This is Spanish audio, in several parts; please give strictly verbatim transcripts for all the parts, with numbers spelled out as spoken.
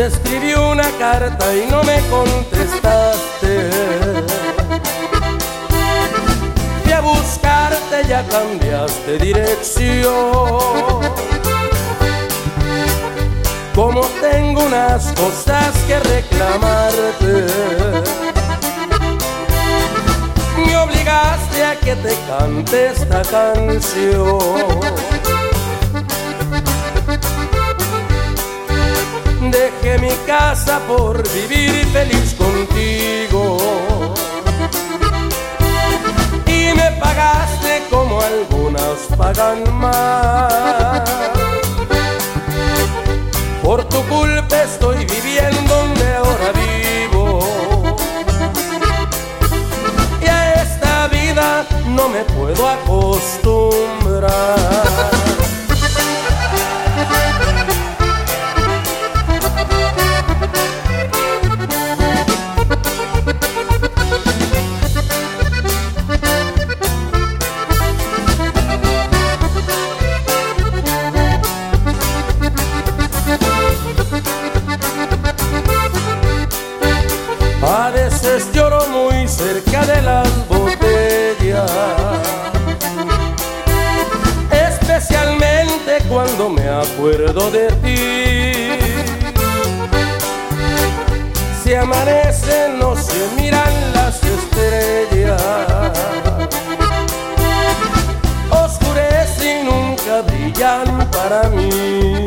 escribí una carta y no me contestaste. Fui a buscarte, ya cambiaste dirección. Como tengo unas cosas que reclamarte, me obligaste a que te cante esta canción. Dejé mi casa por vivir feliz contigo y me pagaste como algunas pagan más. Por tu culpa estoy viviendo donde ahora vivo y a esta vida no me puedo acostumbrar. A veces lloro muy cerca de las botellas, especialmente cuando me acuerdo de ti. Si amanece no se miran las estrellas, oscurece y nunca brillan para mí.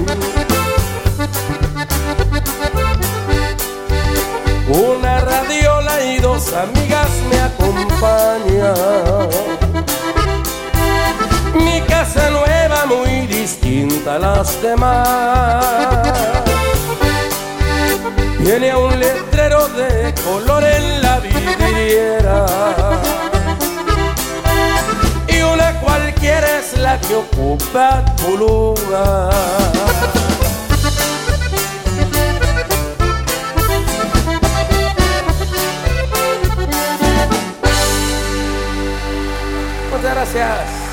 Una radiola y dos amigas me acompañan. Mi casa nueva muy distinta a las demás. Tiene un letrero de color en la vidriera y una cualquiera es la que ocupa tu lugar. Muchas gracias.